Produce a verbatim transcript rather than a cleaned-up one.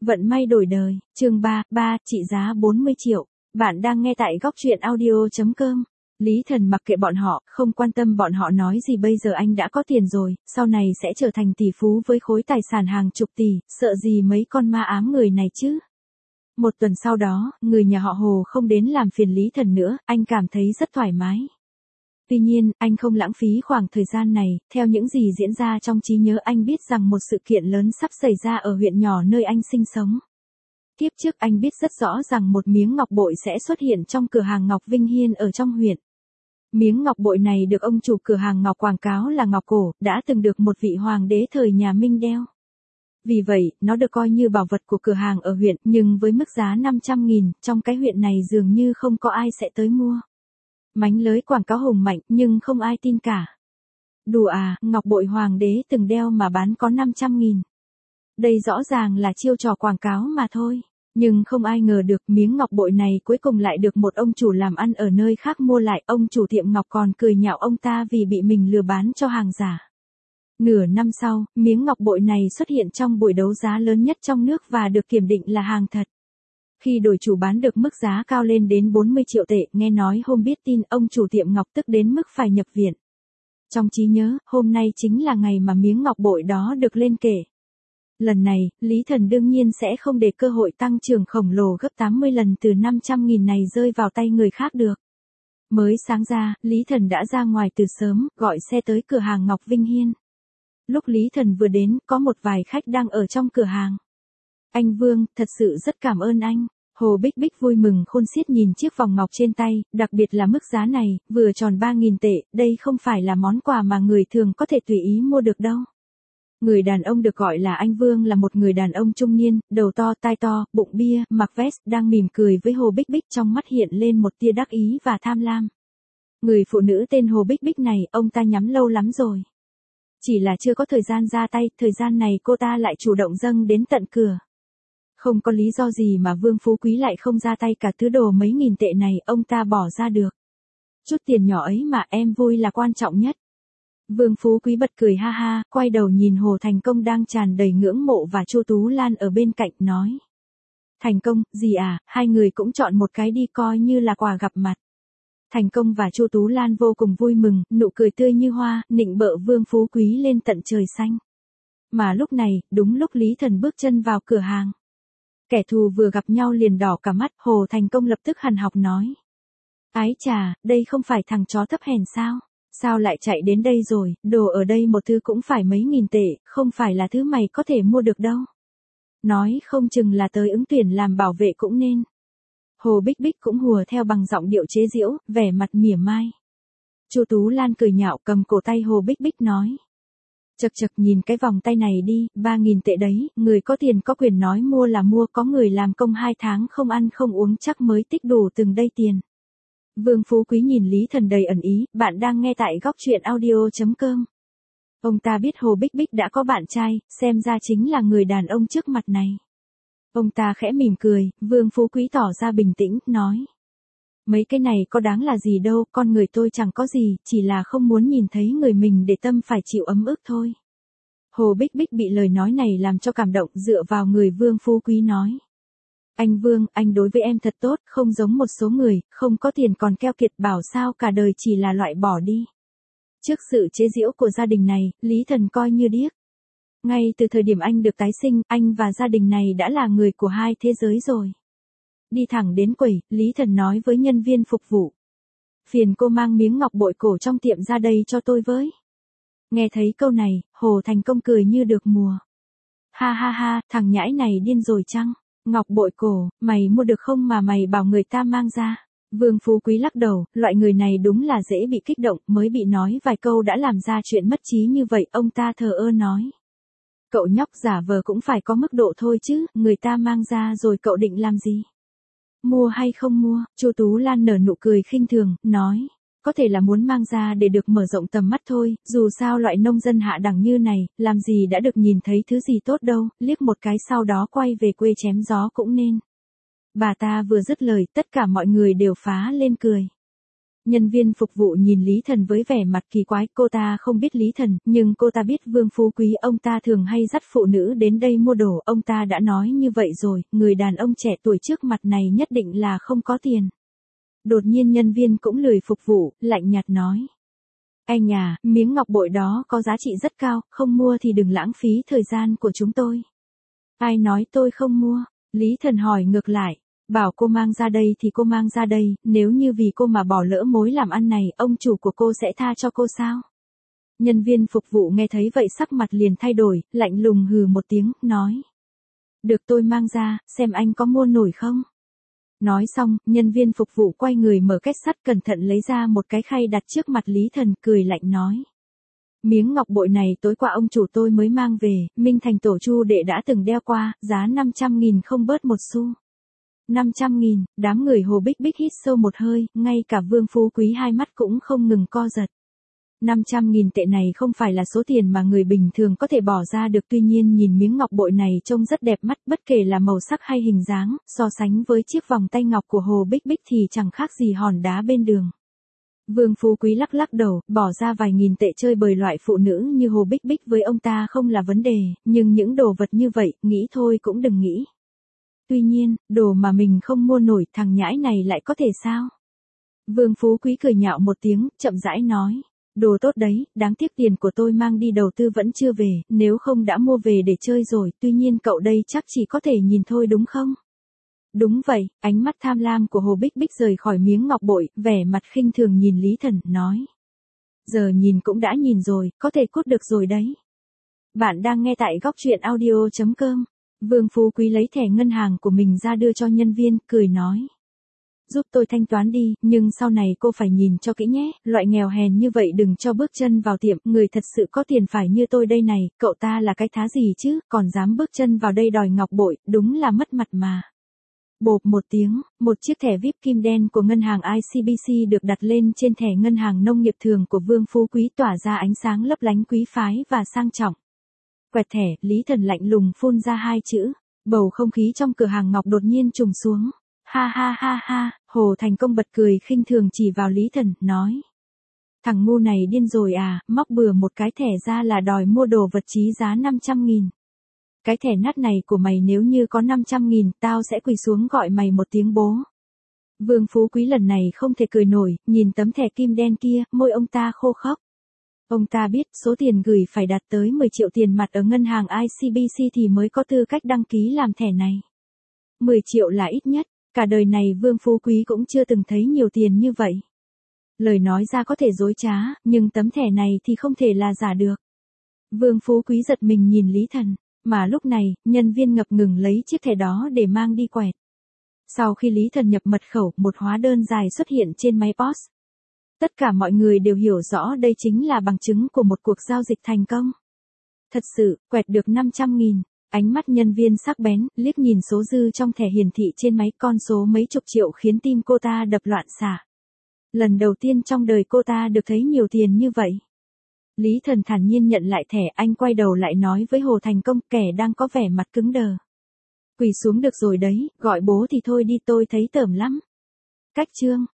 Vận may đổi đời, chương ba, ba, trị giá bốn mươi triệu. Bạn đang nghe tại góc truyện audio chấm com. Lý Thần mặc kệ bọn họ, không quan tâm bọn họ nói gì, bây giờ anh đã có tiền rồi, sau này sẽ trở thành tỷ phú với khối tài sản hàng chục tỷ, sợ gì mấy con ma ám người này chứ. Một tuần sau đó, người nhà họ Hồ không đến làm phiền Lý Thần nữa, anh cảm thấy rất thoải mái. Tuy nhiên, anh không lãng phí khoảng thời gian này, theo những gì diễn ra trong trí nhớ anh biết rằng một sự kiện lớn sắp xảy ra ở huyện nhỏ nơi anh sinh sống. Tiếp trước anh biết rất rõ rằng một miếng ngọc bội sẽ xuất hiện trong cửa hàng Ngọc Vinh Hiên ở trong huyện. Miếng ngọc bội này được ông chủ cửa hàng ngọc quảng cáo là ngọc cổ, đã từng được một vị hoàng đế thời nhà Minh đeo. Vì vậy, nó được coi như bảo vật của cửa hàng ở huyện, nhưng với mức giá năm trăm nghìn, trong cái huyện này dường như không có ai sẽ tới mua. Mánh lới quảng cáo hùng mạnh, nhưng không ai tin cả. Đùa à, ngọc bội hoàng đế từng đeo mà bán có năm trăm nghìn. Đây rõ ràng là chiêu trò quảng cáo mà thôi. Nhưng không ai ngờ được miếng ngọc bội này cuối cùng lại được một ông chủ làm ăn ở nơi khác mua lại. Ông chủ tiệm ngọc còn cười nhạo ông ta vì bị mình lừa bán cho hàng giả. Nửa năm sau, miếng ngọc bội này xuất hiện trong buổi đấu giá lớn nhất trong nước và được kiểm định là hàng thật. Khi đổi chủ bán được mức giá cao lên đến bốn mươi triệu tệ, nghe nói hôm biết tin ông chủ tiệm ngọc tức đến mức phải nhập viện. Trong trí nhớ, hôm nay chính là ngày mà miếng ngọc bội đó được lên kệ. Lần này, Lý Thần đương nhiên sẽ không để cơ hội tăng trưởng khổng lồ gấp tám mươi lần từ năm trăm nghìn này rơi vào tay người khác được. Mới sáng ra, Lý Thần đã ra ngoài từ sớm, gọi xe tới cửa hàng Ngọc Vinh Hiên. Lúc Lý Thần vừa đến, có một vài khách đang ở trong cửa hàng. Anh Vương, thật sự rất cảm ơn anh. Hồ Bích Bích vui mừng khôn xiết nhìn chiếc vòng ngọc trên tay, đặc biệt là mức giá này, vừa tròn ba nghìn tệ, đây không phải là món quà mà người thường có thể tùy ý mua được đâu. Người đàn ông được gọi là anh Vương là một người đàn ông trung niên, đầu to, tai to, bụng bia, mặc vest, đang mỉm cười với Hồ Bích Bích, trong mắt hiện lên một tia đắc ý và tham lam. Người phụ nữ tên Hồ Bích Bích này, ông ta nhắm lâu lắm rồi. Chỉ là chưa có thời gian ra tay, thời gian này cô ta lại chủ động dâng đến tận cửa. Không có lý do gì mà Vương Phú Quý lại không ra tay, cả thứ đồ mấy nghìn tệ này ông ta bỏ ra được. Chút tiền nhỏ ấy mà em vui là quan trọng nhất. Vương Phú Quý bật cười ha ha, quay đầu nhìn Hồ Thành Công đang tràn đầy ngưỡng mộ và Chu Tú Lan ở bên cạnh nói. Thành Công, gì à, hai người cũng chọn một cái đi coi như là quà gặp mặt. Thành Công và Chu Tú Lan vô cùng vui mừng, nụ cười tươi như hoa, nịnh bợ Vương Phú Quý lên tận trời xanh. Mà lúc này, đúng lúc Lý Thần bước chân vào cửa hàng. Kẻ thù vừa gặp nhau liền đỏ cả mắt, Hồ Thành Công lập tức hằn học nói. Ái chà, đây không phải thằng chó thấp hèn sao? Sao lại chạy đến đây rồi, đồ ở đây một thứ cũng phải mấy nghìn tệ, không phải là thứ mày có thể mua được đâu. Nói không chừng là tới ứng tuyển làm bảo vệ cũng nên. Hồ Bích Bích cũng hùa theo bằng giọng điệu chế giễu, vẻ mặt mỉa mai. Chu Tú Lan cười nhạo cầm cổ tay Hồ Bích Bích nói. Chật chật nhìn cái vòng tay này đi, ba nghìn tệ đấy, người có tiền có quyền nói mua là mua, có người làm công hai tháng không ăn không uống chắc mới tích đủ từng đây tiền. Vương Phú Quý nhìn Lý Thần đầy ẩn ý, bạn đang nghe tại góc truyện audio chấm com. Ông ta biết Hồ Bích Bích đã có bạn trai, xem ra chính là người đàn ông trước mặt này. Ông ta khẽ mỉm cười, Vương Phú Quý tỏ ra bình tĩnh, nói. Mấy cái này có đáng là gì đâu, con người tôi chẳng có gì, chỉ là không muốn nhìn thấy người mình để tâm phải chịu ấm ức thôi. Hồ Bích Bích bị lời nói này làm cho cảm động, dựa vào người Vương Phú Quý nói. Anh Vương, anh đối với em thật tốt, không giống một số người, không có tiền còn keo kiệt bảo sao cả đời chỉ là loại bỏ đi. Trước sự chế giễu của gia đình này, Lý Thần coi như điếc. Ngay từ thời điểm anh được tái sinh, anh và gia đình này đã là người của hai thế giới rồi. Đi thẳng đến quầy, Lý Thần nói với nhân viên phục vụ. Phiền cô mang miếng ngọc bội cổ trong tiệm ra đây cho tôi với. Nghe thấy câu này, Hồ Thành Công cười như được mùa. Ha ha ha, thằng nhãi này điên rồi chăng? Ngọc bội cổ, mày mua được không mà mày bảo người ta mang ra. Vương Phú Quý lắc đầu, loại người này đúng là dễ bị kích động, mới bị nói vài câu đã làm ra chuyện mất trí như vậy, ông ta thờ ơ nói. Cậu nhóc giả vờ cũng phải có mức độ thôi chứ, người ta mang ra rồi cậu định làm gì? Mua hay không mua? Chu Tú Lan nở nụ cười khinh thường, nói. Có thể là muốn mang ra để được mở rộng tầm mắt thôi, dù sao loại nông dân hạ đẳng như này, làm gì đã được nhìn thấy thứ gì tốt đâu, liếc một cái sau đó quay về quê chém gió cũng nên. Bà ta vừa dứt lời, tất cả mọi người đều phá lên cười. Nhân viên phục vụ nhìn Lý Thần với vẻ mặt kỳ quái, cô ta không biết Lý Thần, nhưng cô ta biết Vương Phú Quý ông ta thường hay dắt phụ nữ đến đây mua đồ, ông ta đã nói như vậy rồi, người đàn ông trẻ tuổi trước mặt này nhất định là không có tiền. Đột nhiên nhân viên cũng lười phục vụ, lạnh nhạt nói. Anh à, miếng ngọc bội đó có giá trị rất cao, không mua thì đừng lãng phí thời gian của chúng tôi. Ai nói tôi không mua? Lý Thần hỏi ngược lại. Bảo cô mang ra đây thì cô mang ra đây, nếu như vì cô mà bỏ lỡ mối làm ăn này, ông chủ của cô sẽ tha cho cô sao? Nhân viên phục vụ nghe thấy vậy sắc mặt liền thay đổi, lạnh lùng hừ một tiếng, nói. Được tôi mang ra, xem anh có mua nổi không? Nói xong, nhân viên phục vụ quay người mở két sắt cẩn thận lấy ra một cái khay đặt trước mặt Lý Thần, cười lạnh nói. Miếng ngọc bội này tối qua ông chủ tôi mới mang về, Minh Thành tổ Chu đệ đã từng đeo qua, giá năm trăm nghìn không bớt một xu. năm trăm nghìn, đám người Hồ Bích Bích hít sâu một hơi, ngay cả Vương Phú Quý hai mắt cũng không ngừng co giật. năm trăm nghìn tệ này không phải là số tiền mà người bình thường có thể bỏ ra được, tuy nhiên nhìn miếng ngọc bội này trông rất đẹp mắt, bất kể là màu sắc hay hình dáng, so sánh với chiếc vòng tay ngọc của Hồ Bích Bích thì chẳng khác gì hòn đá bên đường. Vương Phú Quý lắc lắc đầu, bỏ ra vài nghìn tệ chơi bời loại phụ nữ như Hồ Bích Bích với ông ta không là vấn đề, nhưng những đồ vật như vậy, nghĩ thôi cũng đừng nghĩ. Tuy nhiên, đồ mà mình không mua nổi, thằng nhãi này lại có thể sao? Vương Phú Quý cười nhạo một tiếng, chậm rãi nói. Đồ tốt đấy, đáng tiếc tiền của tôi mang đi đầu tư vẫn chưa về, nếu không đã mua về để chơi rồi, tuy nhiên cậu đây chắc chỉ có thể nhìn thôi đúng không? Đúng vậy, ánh mắt tham lam của Hồ Bích Bích rời khỏi miếng ngọc bội, vẻ mặt khinh thường nhìn Lý Thần, nói. Giờ nhìn cũng đã nhìn rồi, có thể cút được rồi đấy. Bạn đang nghe tại góc truyện audio chấm com. Vương Phú Quý lấy thẻ ngân hàng của mình ra đưa cho nhân viên, cười nói. Giúp tôi thanh toán đi, nhưng sau này cô phải nhìn cho kỹ nhé, loại nghèo hèn như vậy đừng cho bước chân vào tiệm, người thật sự có tiền phải như tôi đây này, cậu ta là cái thá gì chứ, còn dám bước chân vào đây đòi ngọc bội, đúng là mất mặt mà. Bộp một tiếng, một chiếc thẻ vi ai pi kim đen của ngân hàng i xê bê xê được đặt lên trên thẻ ngân hàng nông nghiệp thường của Vương Phú Quý tỏa ra ánh sáng lấp lánh quý phái và sang trọng. Quẹt thẻ, Lý Thần lạnh lùng phun ra hai chữ, bầu không khí trong cửa hàng ngọc đột nhiên trùng xuống. Ha ha ha ha, Hồ Thành Công bật cười khinh thường chỉ vào Lý Thần, nói. Thằng ngu này điên rồi à, móc bừa một cái thẻ ra là đòi mua đồ vật trị giá năm trăm nghìn. Cái thẻ nát này của mày nếu như có năm trăm nghìn, tao sẽ quỳ xuống gọi mày một tiếng bố. Vương Phú Quý lần này không thể cười nổi, nhìn tấm thẻ kim đen kia, môi ông ta khô khốc. Ông ta biết số tiền gửi phải đạt tới mười triệu tiền mặt ở ngân hàng i xê bê xê thì mới có tư cách đăng ký làm thẻ này. mười triệu là ít nhất, cả đời này Vương Phú Quý cũng chưa từng thấy nhiều tiền như vậy. Lời nói ra có thể dối trá, nhưng tấm thẻ này thì không thể là giả được. Vương Phú Quý giật mình nhìn Lý Thần, mà lúc này, nhân viên ngập ngừng lấy chiếc thẻ đó để mang đi quẹt. Sau khi Lý Thần nhập mật khẩu, một hóa đơn dài xuất hiện trên máy pê ô ét. Tất cả mọi người đều hiểu rõ đây chính là bằng chứng của một cuộc giao dịch thành công. Thật sự, quẹt được năm trăm nghìn. Ánh mắt nhân viên sắc bén, liếc nhìn số dư trong thẻ hiển thị trên máy, con số mấy chục triệu khiến tim cô ta đập loạn xạ. Lần đầu tiên trong đời cô ta được thấy nhiều tiền như vậy. Lý Thần thản nhiên nhận lại thẻ, anh quay đầu lại nói với Hồ Thành Công, kẻ đang có vẻ mặt cứng đờ. Quỳ xuống được rồi đấy, gọi bố thì thôi đi, tôi thấy tởm lắm. Cách chương.